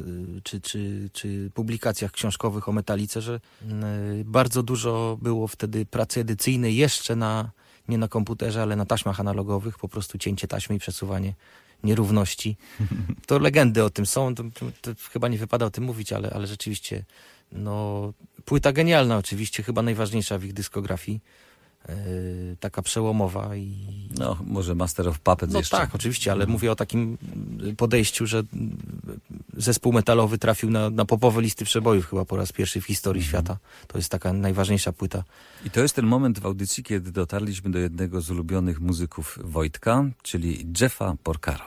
[SPEAKER 7] czy publikacjach książkowych o Metalice, że bardzo dużo było wtedy pracy edycyjnej jeszcze nie na komputerze, ale na taśmach analogowych, po prostu cięcie taśmy i przesuwanie nierówności. To legendy o tym są, to chyba nie wypada o tym mówić, ale rzeczywiście płyta genialna oczywiście, chyba najważniejsza w ich dyskografii. taka przełomowa i...
[SPEAKER 6] No, może Master of Puppets jeszcze.
[SPEAKER 7] Tak, oczywiście, ale mówię o takim podejściu, że zespół metalowy trafił na popowe listy przebojów chyba po raz pierwszy w historii świata. To jest taka najważniejsza płyta.
[SPEAKER 6] I to jest ten moment w audycji, kiedy dotarliśmy do jednego z ulubionych muzyków Wojtka, czyli Jeffa Porcaro.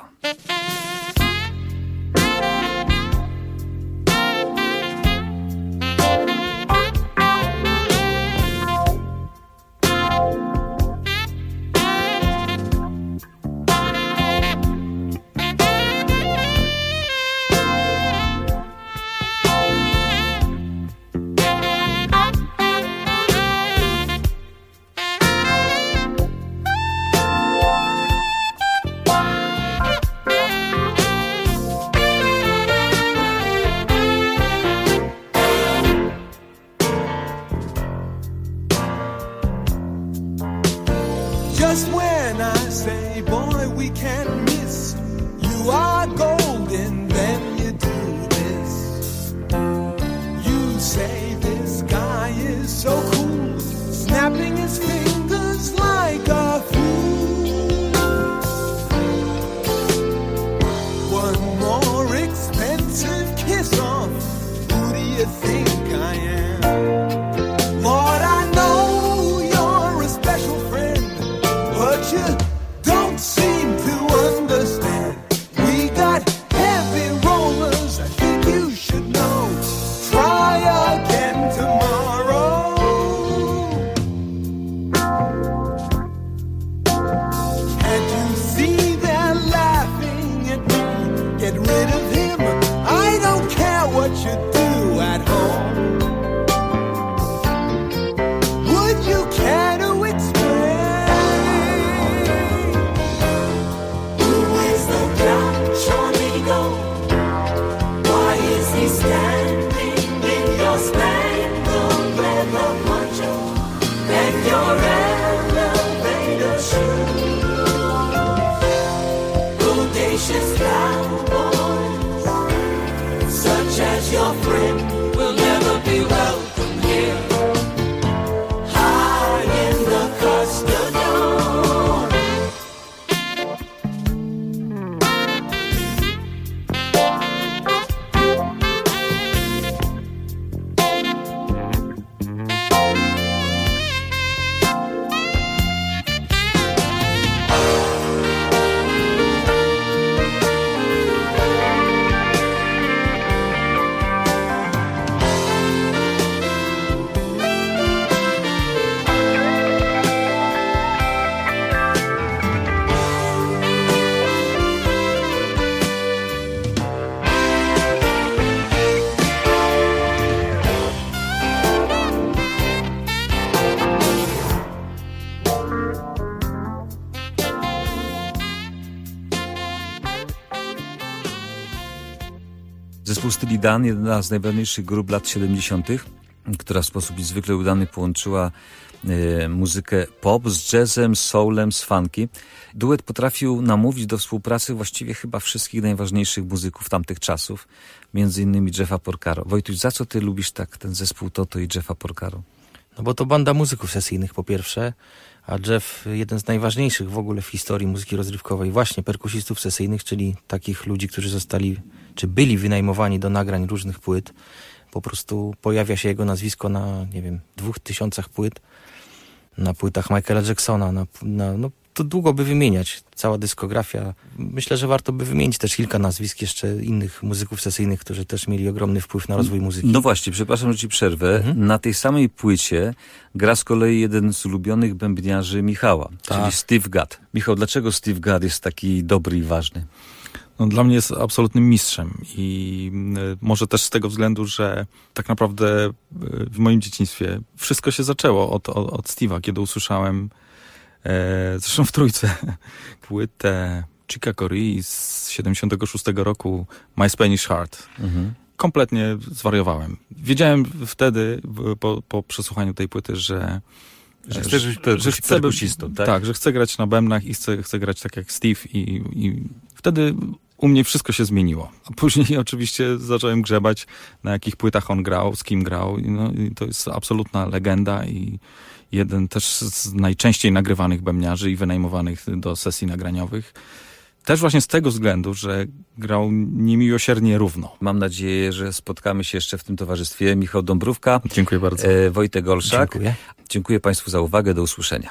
[SPEAKER 1] Just when I say, boy, we can't miss, you are golden, then you do this. You say this guy is so cool, snapping his fingers like a fool. One more expensive kiss off, who do you think I am? Lord, I know you're a special friend, but you don't seem to understand. We got heavy rollers, I think you should know. Try again tomorrow. Can't you see they're laughing at me? Get rid of him, I don't care what you do at home. Would you care to explain? Why is he standing in your spangled leather poncho and your elevator shoes? Bodacious cowboys, such as your friend, will never be welcome here. High in the custard dome.
[SPEAKER 6] Zespół Steely Dan, jedna z najważniejszych grup lat 70., która w sposób niezwykle udany połączyła muzykę pop z jazzem, z soulem, z funky. Duet potrafił namówić do współpracy właściwie chyba wszystkich najważniejszych muzyków tamtych czasów, między innymi Jeffa Porcaro. Wojtuś, za co ty lubisz tak ten zespół Toto i Jeffa Porcaro?
[SPEAKER 7] No bo to banda muzyków sesyjnych po pierwsze, a Jeff jeden z najważniejszych w ogóle w historii muzyki rozrywkowej właśnie perkusistów sesyjnych, czyli takich ludzi, którzy zostali, czy byli wynajmowani do nagrań różnych płyt. Po prostu pojawia się jego nazwisko na, nie wiem, 2000 płyt, na płytach Michaela Jacksona, no to długo by wymieniać, cała dyskografia. Myślę, że warto by wymienić też kilka nazwisk jeszcze innych muzyków sesyjnych, którzy też mieli ogromny wpływ na rozwój muzyki.
[SPEAKER 6] No właśnie, przepraszam, że ci przerwę. Na tej samej płycie gra z kolei jeden z ulubionych bębniarzy Michała, czyli Steve Gadd. Michał, dlaczego Steve Gadd jest taki dobry i ważny?
[SPEAKER 5] No, dla mnie jest absolutnym mistrzem i może też z tego względu, że tak naprawdę w moim dzieciństwie wszystko się zaczęło od Steve'a, kiedy usłyszałem zresztą w trójce płytę Chica Corea z 76 roku My Spanish Heart. Kompletnie zwariowałem. Wiedziałem wtedy po przesłuchaniu tej płyty, że
[SPEAKER 6] chcę perkusistą, tak?
[SPEAKER 5] Tak, że chcę grać na bębnach i chcę grać tak jak Steve i wtedy U mnie wszystko się zmieniło. A później oczywiście zacząłem grzebać, na jakich płytach on grał, z kim grał. No, i to jest absolutna legenda i jeden też z najczęściej nagrywanych bębniarzy i wynajmowanych do sesji nagraniowych. Też właśnie z tego względu, że grał niemiłosiernie równo.
[SPEAKER 6] Mam nadzieję, że spotkamy się jeszcze w tym towarzystwie. Michał Dąbrówka.
[SPEAKER 5] Dziękuję bardzo.
[SPEAKER 6] Wojtek Olszak.
[SPEAKER 7] Dziękuję.
[SPEAKER 6] Dziękuję Państwu za uwagę. Do usłyszenia.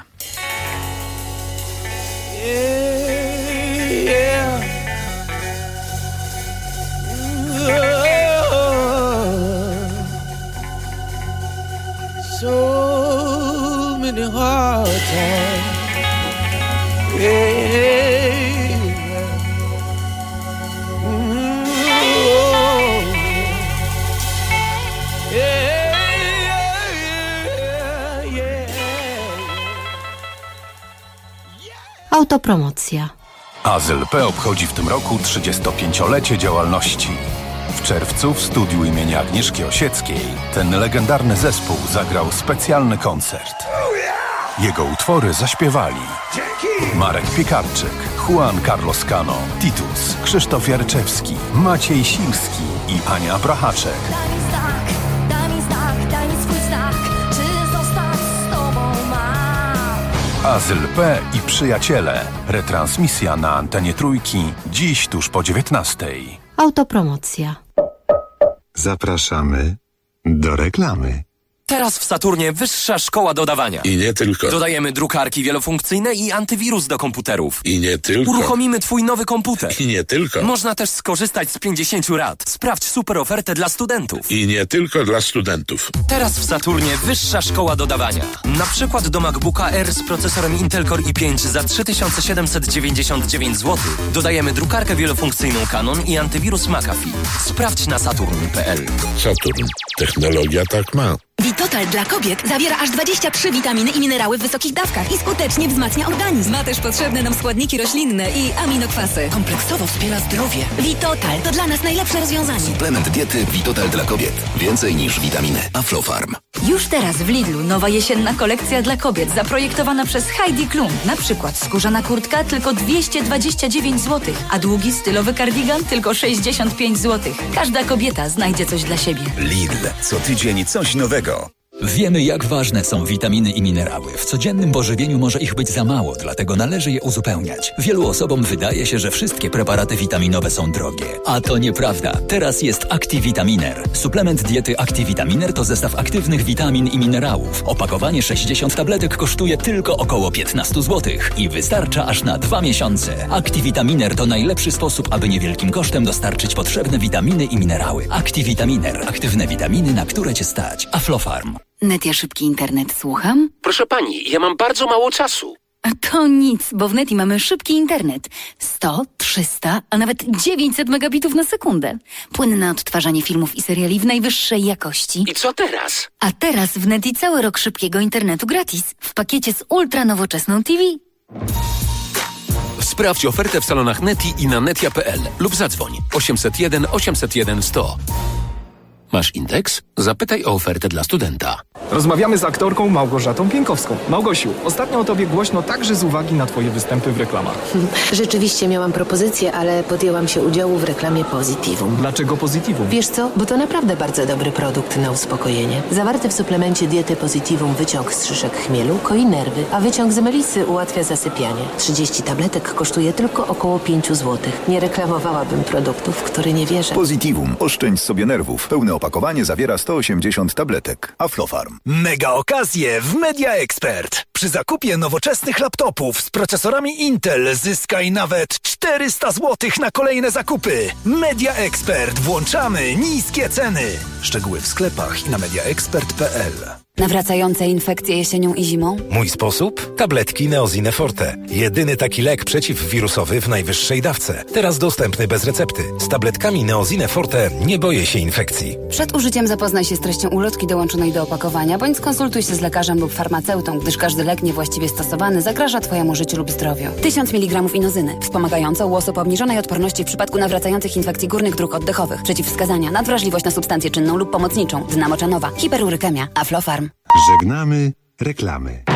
[SPEAKER 1] So many hard times.
[SPEAKER 8] Autopromocja.
[SPEAKER 11] AZLP obchodzi w tym roku 35-lecie działalności. W czerwcu w studiu imienia Agnieszki Osieckiej ten legendarny zespół zagrał specjalny koncert. Jego utwory zaśpiewali Marek Piekarczyk, Juan Carlos Cano, Titus, Krzysztof Jarczewski, Maciej Silski i Ania Brachaczek. AZLP i przyjaciele. Retransmisja na antenie Trójki. Dziś tuż po 19:00.
[SPEAKER 8] Autopromocja.
[SPEAKER 3] Zapraszamy do reklamy.
[SPEAKER 18] Teraz w Saturnie wyższa szkoła dodawania.
[SPEAKER 9] I nie tylko.
[SPEAKER 18] Dodajemy drukarki wielofunkcyjne i antywirus do komputerów.
[SPEAKER 9] I nie tylko.
[SPEAKER 18] Uruchomimy twój nowy komputer.
[SPEAKER 9] I nie tylko.
[SPEAKER 18] Można też skorzystać z 50 rat. Sprawdź super ofertę dla studentów.
[SPEAKER 9] I nie tylko dla studentów.
[SPEAKER 18] Teraz w Saturnie wyższa szkoła dodawania. Na przykład do MacBooka Air z procesorem Intel Core i5 za 3799 zł dodajemy drukarkę wielofunkcyjną Canon i antywirus McAfee. Sprawdź na saturn.pl.
[SPEAKER 9] Saturn. Technologia tak ma.
[SPEAKER 10] Vitotal dla kobiet zawiera aż 23 witaminy i minerały w wysokich dawkach i skutecznie wzmacnia organizm. Ma też potrzebne nam składniki roślinne i aminokwasy. Kompleksowo wspiera zdrowie. Vitotal to dla nas najlepsze rozwiązanie.
[SPEAKER 16] Suplement diety Vitotal dla kobiet. Więcej niż witaminy. Aflofarm.
[SPEAKER 17] Już teraz w Lidlu nowa jesienna kolekcja dla kobiet zaprojektowana przez Heidi Klum. Na przykład skórzana kurtka tylko 229 zł, a długi stylowy kardigan tylko 65 zł. Każda kobieta znajdzie coś dla siebie.
[SPEAKER 24] Lidl. Co tydzień coś nowego.
[SPEAKER 25] Wiemy, jak ważne są witaminy i minerały. W codziennym pożywieniu może ich być za mało, dlatego należy je uzupełniać. Wielu osobom wydaje się, że wszystkie preparaty witaminowe są drogie. A to nieprawda. Teraz jest Activitaminer. Suplement diety Activitaminer to zestaw aktywnych witamin i minerałów. Opakowanie 60 tabletek kosztuje tylko około 15 zł i wystarcza aż na 2 miesiące. Activitaminer to najlepszy sposób, aby niewielkim kosztem dostarczyć potrzebne witaminy i minerały. Activitaminer. Aktywne witaminy, na które Cię stać. Aflofarm.
[SPEAKER 15] Netia szybki internet, słucham?
[SPEAKER 21] Proszę pani, ja mam bardzo mało czasu.
[SPEAKER 15] To nic, bo w Neti mamy szybki internet. 100, 300, a nawet 900 megabitów na sekundę. Płynne odtwarzanie filmów i seriali w najwyższej jakości.
[SPEAKER 21] I co teraz?
[SPEAKER 15] A teraz w Neti cały rok szybkiego internetu gratis. W pakiecie z ultra nowoczesną TV.
[SPEAKER 21] Sprawdź ofertę w salonach Neti i na netia.pl lub zadzwoń 801 801 100. Masz indeks? Zapytaj o ofertę dla studenta.
[SPEAKER 26] Rozmawiamy z aktorką Małgorzatą Pienkowską. Małgosiu, ostatnio o tobie głośno także z uwagi na twoje występy w reklamach.
[SPEAKER 27] Rzeczywiście miałam propozycję, ale podjęłam się udziału w reklamie Positivum.
[SPEAKER 26] Dlaczego Positivum?
[SPEAKER 27] Wiesz co? Bo to naprawdę bardzo dobry produkt na uspokojenie. Zawarty w suplemencie diety Positivum wyciąg z szyszek chmielu koi nerwy, a wyciąg z melisy ułatwia zasypianie. 30 tabletek kosztuje tylko około 5 zł. Nie reklamowałabym produktów, w które nie wierzę.
[SPEAKER 24] Positivum. Oszczędź sobie nerwów. Pełne opakowanie zawiera 180 tabletek. Aflofarm.
[SPEAKER 20] Mega okazje w Media Expert. Przy zakupie nowoczesnych laptopów z procesorami Intel zyskaj nawet 400 zł na kolejne zakupy. Media Expert. Włączamy niskie ceny. Szczegóły w sklepach i na mediaexpert.pl.
[SPEAKER 15] Nawracające infekcje jesienią i zimą?
[SPEAKER 28] Mój sposób? Tabletki Neosine Forte. Jedyny taki lek przeciwwirusowy w najwyższej dawce. Teraz dostępny bez recepty. Z tabletkami Neosine Forte nie boję się infekcji.
[SPEAKER 15] Przed użyciem zapoznaj się z treścią ulotki dołączonej do opakowania, bądź skonsultuj się z lekarzem lub farmaceutą, gdyż każdy lek niewłaściwie stosowany zagraża Twojemu życiu lub zdrowiu. 1000 mg inozyny. Wspomagająca u osób o obniżonej odporności w przypadku nawracających infekcji górnych dróg oddechowych. Przeciwwskazania: nadwrażliwość na substancję czynną lub pomocniczą, dna moczanowa, hiperurykemia, Aflofarm.
[SPEAKER 3] Żegnamy reklamy.